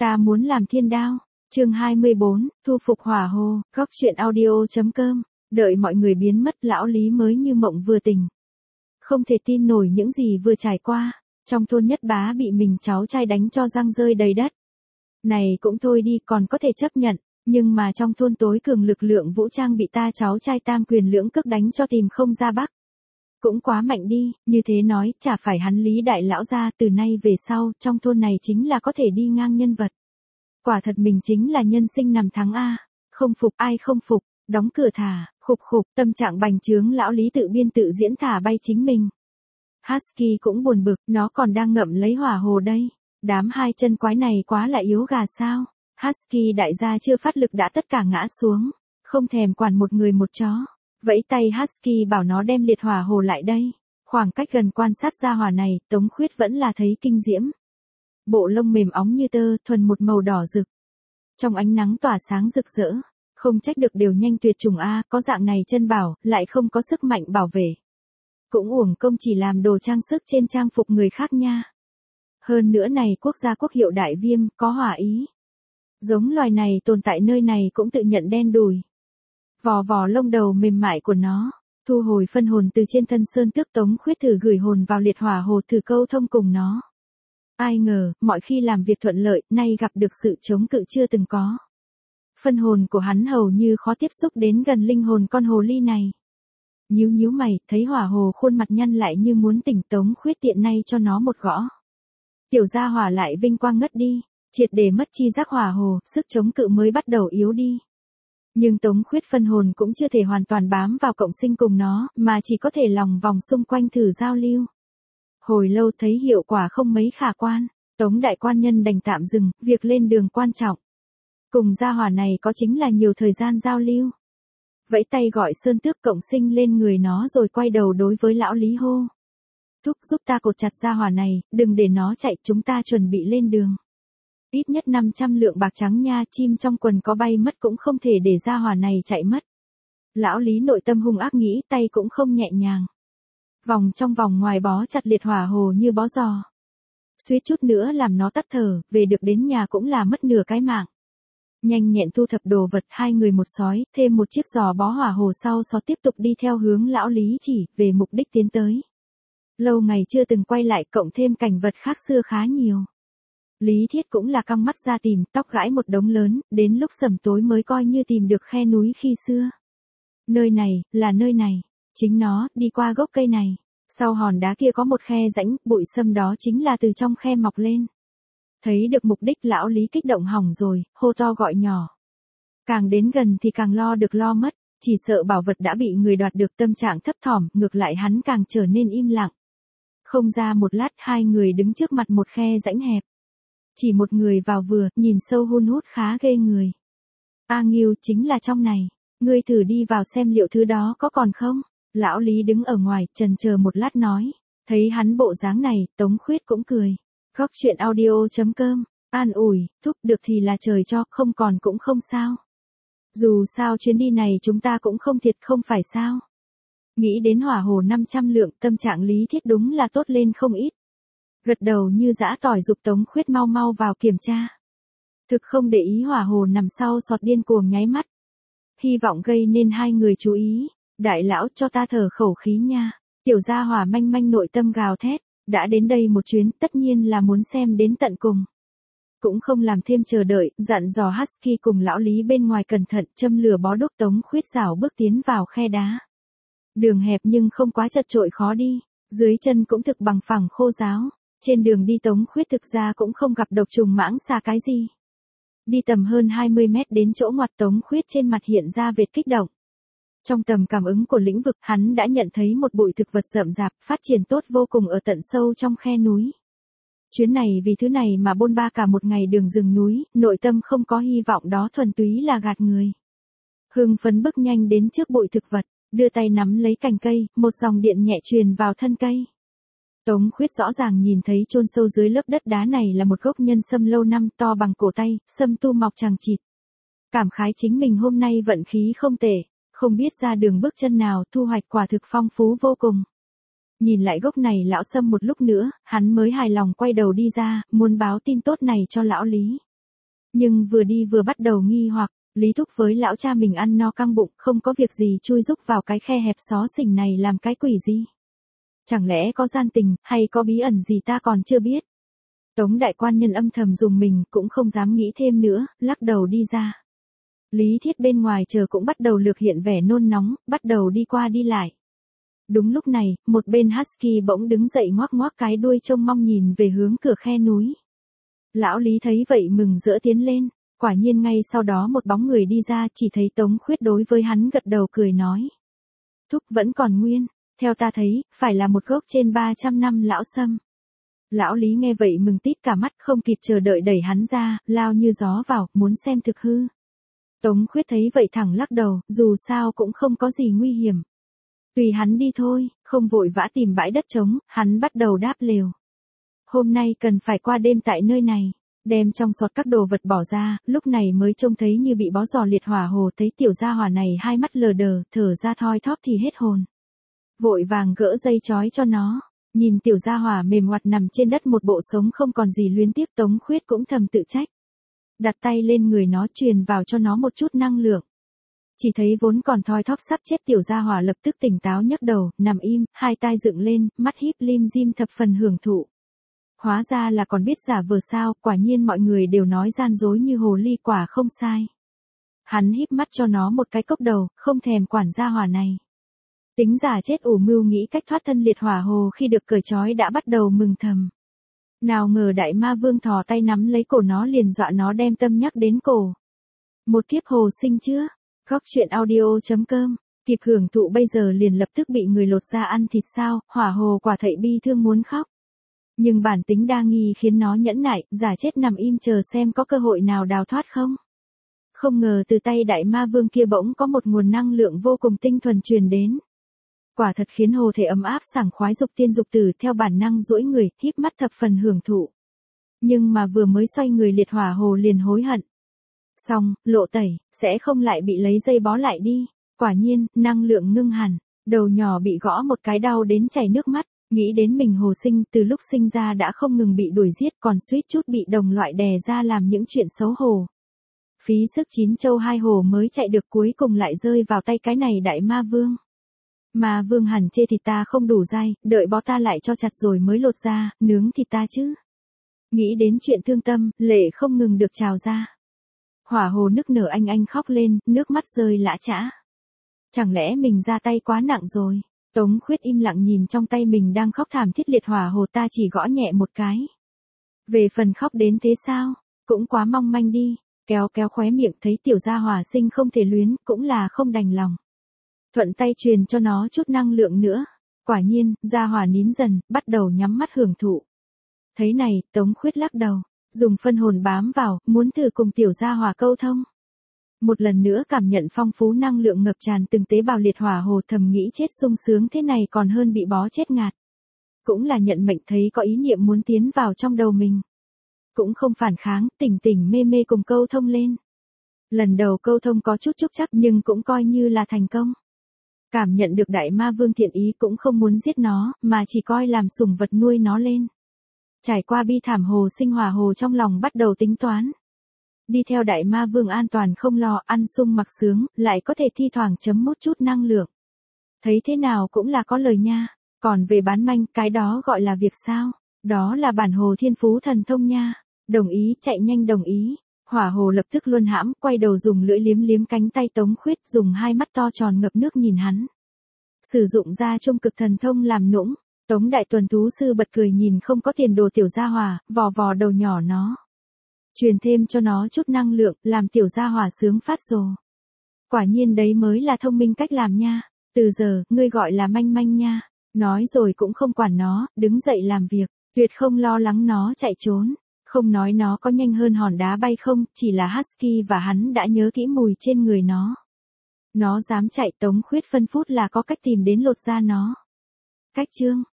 Ta muốn làm thiên đao. Chương 24, thu phục hỏa hồ, góc truyện audio.com. Đợi mọi người biến mất, lão Lý mới như mộng vừa tỉnh. Không thể tin nổi những gì vừa trải qua, trong thôn Nhất Bá bị mình cháu trai đánh cho răng rơi đầy đất. Này cũng thôi đi, còn có thể chấp nhận, nhưng mà trong thôn tối cường lực lượng vũ trang bị ta cháu trai tam quyền lưỡng cước đánh cho tìm không ra bắc. Cũng quá mạnh đi, như thế nói, chả phải hắn Lý đại lão gia, từ nay về sau, trong thôn này chính là có thể đi ngang nhân vật. Quả thật mình chính là nhân sinh nằm thắng A, không phục ai không phục, đóng cửa thả, khục khục, tâm trạng bành trướng lão Lý tự biên tự diễn thả bay chính mình. Husky cũng buồn bực, nó còn đang ngậm lấy hỏa hồ đây, đám hai chân quái này quá là yếu gà sao. Husky đại gia chưa phát lực đã tất cả ngã xuống, không thèm quản một người một chó. Vẫy tay Husky bảo nó đem liệt hỏa hồ lại đây. Khoảng cách gần quan sát ra hỏa này, Tống Khuyết vẫn là thấy kinh diễm. Bộ lông mềm óng như tơ, thuần một màu đỏ rực. Trong ánh nắng tỏa sáng rực rỡ, không trách được đều nhanh tuyệt chủng A, có dạng này chân bảo, lại không có sức mạnh bảo vệ. Cũng uổng công chỉ làm đồ trang sức trên trang phục người khác nha. Hơn nữa này quốc gia quốc hiệu Đại Viêm, có hỏa ý. Giống loài này tồn tại nơi này cũng tự nhận đen đùi. Vò vò lông đầu mềm mại của nó, thu hồi phân hồn từ trên thân sơn tước, Tống Khuyết thử gửi hồn vào liệt hỏa hồ thử câu thông cùng nó. Ai ngờ, mọi khi làm việc thuận lợi, nay gặp được sự chống cự chưa từng có. Phân hồn của hắn hầu như khó tiếp xúc đến gần linh hồn con hồ ly này. Nhíu nhíu mày, thấy hỏa hồ khuôn mặt nhăn lại như muốn tỉnh, Tống Khuyết tiện nay cho nó một gõ. Tiểu gia hỏa lại vinh quang ngất đi, triệt để mất chi giác hỏa hồ, sức chống cự mới bắt đầu yếu đi. Nhưng Tống Khuyết phân hồn cũng chưa thể hoàn toàn bám vào cộng sinh cùng nó, mà chỉ có thể lòng vòng xung quanh thử giao lưu. Hồi lâu thấy hiệu quả không mấy khả quan, Tống đại quan nhân đành tạm dừng, việc lên đường quan trọng. Cùng gia hỏa này có chính là nhiều thời gian giao lưu. Vẫy tay gọi sơn tước cộng sinh lên người nó rồi quay đầu đối với lão Lý hô. Thúc giúp ta cột chặt gia hỏa này, đừng để nó chạy, chúng ta chuẩn bị lên đường. Ít nhất 500 lượng bạc trắng nha, chim trong quần có bay mất cũng không thể để gia hỏa này chạy mất. Lão Lý nội tâm hung ác nghĩ, tay cũng không nhẹ nhàng. Vòng trong vòng ngoài bó chặt liệt hỏa hồ như bó giò. Suýt chút nữa làm nó tắt thở, về được đến nhà cũng là mất nửa cái mạng. Nhanh nhẹn thu thập đồ vật, hai người một sói, thêm một chiếc giò bó hỏa hồ sau xó tiếp tục đi theo hướng lão Lý chỉ, về mục đích tiến tới. Lâu ngày chưa từng quay lại, cộng thêm cảnh vật khác xưa khá nhiều. Lý Thiết cũng là căng mắt ra tìm, tóc gãi một đống lớn, đến lúc sẩm tối mới coi như tìm được khe núi khi xưa. Nơi này, là nơi này. Chính nó, đi qua gốc cây này. Sau hòn đá kia có một khe rãnh, bụi sâm đó chính là từ trong khe mọc lên. Thấy được mục đích, lão Lý kích động hỏng rồi, hô to gọi nhỏ. Càng đến gần thì càng lo được lo mất, chỉ sợ bảo vật đã bị người đoạt được, tâm trạng thấp thỏm, ngược lại hắn càng trở nên im lặng. Không ra một lát, hai người đứng trước mặt một khe rãnh hẹp. Chỉ một người vào vừa, nhìn sâu hun hút khá ghê người. A Nghiêu, chính là trong này, ngươi thử đi vào xem liệu thứ đó có còn không? Lão Lý đứng ở ngoài, chần chờ một lát nói. Thấy hắn bộ dáng này, Tống Khuyết cũng cười. Góc truyện audio.com, an ủi, thúc được thì là trời cho, không còn cũng không sao. Dù sao chuyến đi này chúng ta cũng không thiệt không phải sao. Nghĩ đến hỏa hồ 500 lượng, tâm trạng Lý Thiết đúng là tốt lên không ít. Gật đầu như giã tỏi giục Tống Khuyết mau mau vào kiểm tra. Thực không để ý hỏa hồ nằm sau sọt điên cuồng nháy mắt. Hy vọng gây nên hai người chú ý. Đại lão cho ta thở khẩu khí nha. Tiểu gia hỏa manh manh nội tâm gào thét. Đã đến đây một chuyến, tất nhiên là muốn xem đến tận cùng. Cũng không làm thêm chờ đợi, dặn dò Husky cùng lão Lý bên ngoài cẩn thận, châm lửa bó đuốc. Tống Khuyết rảo bước tiến vào khe đá. Đường hẹp nhưng không quá chật chội khó đi, dưới chân cũng thực bằng phẳng khô ráo. Trên đường đi Tống Khuyết thực ra cũng không gặp độc trùng mãng xà cái gì. Đi tầm hơn 20 mét đến chỗ ngoặt, Tống Khuyết trên mặt hiện ra vệt kích động. Trong tầm cảm ứng của lĩnh vực, hắn đã nhận thấy một bụi thực vật rậm rạp, phát triển tốt vô cùng ở tận sâu trong khe núi. Chuyến này vì thứ này mà bôn ba cả một ngày đường rừng núi, nội tâm không có hy vọng đó thuần túy là gạt người. Hưng phấn bước nhanh đến trước bụi thực vật, đưa tay nắm lấy cành cây, một dòng điện nhẹ truyền vào thân cây. Tống Khuyết rõ ràng nhìn thấy chôn sâu dưới lớp đất đá này là một gốc nhân sâm lâu năm to bằng cổ tay, sâm tu mọc chằng chịt. Cảm khái chính mình hôm nay vận khí không tệ, không biết ra đường bước chân nào, thu hoạch quả thực phong phú vô cùng. Nhìn lại gốc này lão sâm một lúc nữa, hắn mới hài lòng quay đầu đi ra, muốn báo tin tốt này cho lão Lý. Nhưng vừa đi vừa bắt đầu nghi hoặc, Lý Thúc với lão cha mình ăn no căng bụng, không có việc gì chui rúc vào cái khe hẹp xó xỉnh này làm cái quỷ gì? Chẳng lẽ có gian tình, hay có bí ẩn gì ta còn chưa biết? Tống đại quan nhân âm thầm dùng mình, cũng không dám nghĩ thêm nữa, lắc đầu đi ra. Lý Thiết bên ngoài chờ cũng bắt đầu lược hiện vẻ nôn nóng, bắt đầu đi qua đi lại. Đúng lúc này, một bên Husky bỗng đứng dậy ngoác ngoác cái đuôi trông mong nhìn về hướng cửa khe núi. Lão Lý thấy vậy mừng rỡ tiến lên, quả nhiên ngay sau đó một bóng người đi ra, chỉ thấy Tống Khuyết đối với hắn gật đầu cười nói. Thúc vẫn còn nguyên, theo ta thấy, phải là một gốc trên 300 năm lão sâm. Lão Lý nghe vậy mừng tít cả mắt, không kịp chờ đợi đẩy hắn ra, lao như gió vào, muốn xem thực hư. Tống Khuyết thấy vậy thẳng lắc đầu, dù sao cũng không có gì nguy hiểm. Tùy hắn đi thôi, không vội vã tìm bãi đất trống, hắn bắt đầu đáp lều. Hôm nay cần phải qua đêm tại nơi này, đem trong sọt các đồ vật bỏ ra, lúc này mới trông thấy như bị bó giò liệt hỏa hồ, thấy tiểu gia hỏa này hai mắt lờ đờ, thở ra thoi thóp thì hết hồn. Vội vàng gỡ dây trói cho nó, nhìn tiểu gia hỏa mềm oặt nằm trên đất một bộ sống không còn gì luyến tiếc, Tống Khuyết cũng thầm tự trách. Đặt tay lên người nó truyền vào cho nó một chút năng lượng. Chỉ thấy vốn còn thoi thóp sắp chết tiểu gia hỏa lập tức tỉnh táo nhấc đầu, nằm im, hai tai dựng lên, mắt híp lim dim thập phần hưởng thụ. Hóa ra là còn biết giả vờ sao, quả nhiên mọi người đều nói gian dối như hồ ly, quả không sai. Hắn híp mắt cho nó một cái cốc đầu, không thèm quản gia hỏa này. Tính giả chết ủ mưu nghĩ cách thoát thân liệt hỏa hồ, khi được cởi trói đã bắt đầu mừng thầm. Nào ngờ đại ma vương thò tay nắm lấy cổ nó liền dọa nó đem tâm nhắc đến cổ. Một kiếp hồ sinh chưa? Góc chuyện audio.com, kịp hưởng thụ bây giờ liền lập tức bị người lột ra ăn thịt sao, hỏa hồ quả thậy bi thương muốn khóc. Nhưng bản tính đa nghi khiến nó nhẫn nại, giả chết nằm im chờ xem có cơ hội nào đào thoát không. Không ngờ từ tay đại ma vương kia bỗng có một nguồn năng lượng vô cùng tinh thuần truyền đến. Quả thật khiến hồ thể ấm áp sảng khoái, dục tiên dục tử, theo bản năng duỗi người, híp mắt thập phần hưởng thụ. Nhưng mà vừa mới xoay người liệt hỏa hồ liền hối hận. Xong, lộ tẩy, sẽ không lại bị lấy dây bó lại đi. Quả nhiên, năng lượng ngưng hẳn, đầu nhỏ bị gõ một cái đau đến chảy nước mắt, nghĩ đến mình hồ sinh từ lúc sinh ra đã không ngừng bị đuổi giết, còn suýt chút bị đồng loại đè ra làm những chuyện xấu hổ. Phí sức 9 châu 2 hổ mới chạy được, cuối cùng lại rơi vào tay cái này đại ma vương. Ma vương hẳn chê thịt ta không đủ dai, đợi bó ta lại cho chặt rồi mới lột ra, nướng thịt ta chứ. Nghĩ đến chuyện thương tâm, lệ không ngừng được trào ra. Hỏa hồ nức nở anh khóc lên, nước mắt rơi lã chã. Chẳng lẽ mình ra tay quá nặng rồi? Tống Khuyết im lặng nhìn trong tay mình đang khóc thảm thiết liệt hỏa hồ, ta chỉ gõ nhẹ một cái. Về phần khóc đến thế sao? Cũng quá mong manh đi. Kéo khóe miệng, thấy tiểu gia hỏa sinh không thể luyến, cũng là không đành lòng. Thuận tay truyền cho nó chút năng lượng nữa. Quả nhiên, gia hỏa nín dần, bắt đầu nhắm mắt hưởng thụ. Thấy này, Tống Khuyết lắc đầu, dùng phân hồn bám vào, muốn thử cùng tiểu gia hỏa câu thông. Một lần nữa cảm nhận phong phú năng lượng ngập tràn từng tế bào liệt hỏa hồ, thầm nghĩ chết sung sướng thế này còn hơn bị bó chết ngạt. Cũng là nhận mệnh, thấy có ý niệm muốn tiến vào trong đầu mình. Cũng không phản kháng, tỉnh mê mê cùng câu thông lên. Lần đầu câu thông có chút trúc trắc nhưng cũng coi như là thành công. Cảm nhận được đại ma vương thiện ý cũng không muốn giết nó, mà chỉ coi làm sủng vật nuôi nó lên. Trải qua bi thảm hồ sinh, hỏa hồ trong lòng bắt đầu tính toán. Đi theo đại ma vương an toàn không lo, ăn sung mặc sướng, lại có thể thi thoảng chấm mút chút năng lượng. Thấy thế nào cũng là có lời nha, còn về bán manh, cái đó gọi là việc sao? Đó là bản hồ thiên phú thần thông nha. Đồng ý, chạy nhanh đồng ý. Hỏa hồ lập tức luân hãm, quay đầu dùng lưỡi liếm liếm cánh tay Tống Khuyết, dùng hai mắt to tròn ngập nước nhìn hắn. Sử dụng ra trung cực thần thông làm nũng. Tống đại tuần thú sư bật cười nhìn không có tiền đồ tiểu gia hỏa, vò vò đầu nhỏ nó. Truyền thêm cho nó chút năng lượng, làm tiểu gia hỏa sướng phát rồ. Quả nhiên đấy mới là thông minh cách làm nha. Từ giờ, ngươi gọi là manh manh nha. Nói rồi cũng không quản nó, đứng dậy làm việc, tuyệt không lo lắng nó chạy trốn. Không nói nó có nhanh hơn hòn đá bay không, chỉ là Husky và hắn đã nhớ kỹ mùi trên người nó. Nó dám chạy, Tống Khuyết phân phút là có cách tìm đến lột da nó. Cách chương